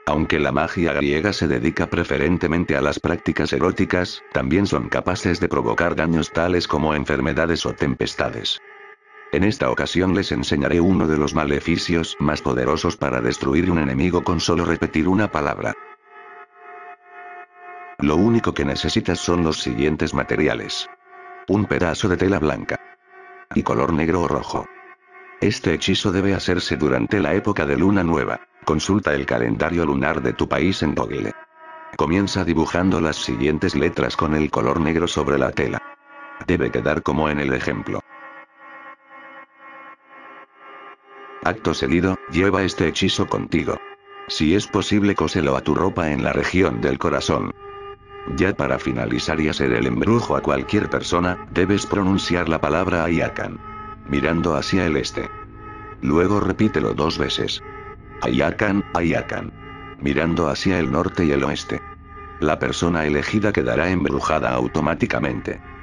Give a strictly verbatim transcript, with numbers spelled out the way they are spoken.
Aunque la magia griega se dedica preferentemente a las prácticas eróticas, también son capaces de provocar daños tales como enfermedades o tempestades. En esta ocasión les enseñaré uno de los maleficios más poderosos para destruir un enemigo con solo repetir una palabra. Lo único que necesitas son los siguientes materiales. Un pedazo de tela blanca. Y color negro o rojo. Este hechizo debe hacerse durante la época de luna nueva. Consulta el calendario lunar de tu país en Google. Comienza dibujando las siguientes letras con el color negro sobre la tela. Debe quedar como en el ejemplo. Acto seguido, lleva este hechizo contigo. Si es posible, cóselo a tu ropa en la región del corazón. Ya para finalizar y hacer el embrujo a cualquier persona, debes pronunciar la palabra Ayakan. Mirando hacia el este. Luego repítelo dos veces. Ayakan, Ayakan. Mirando hacia el norte y el oeste. La persona elegida quedará embrujada automáticamente.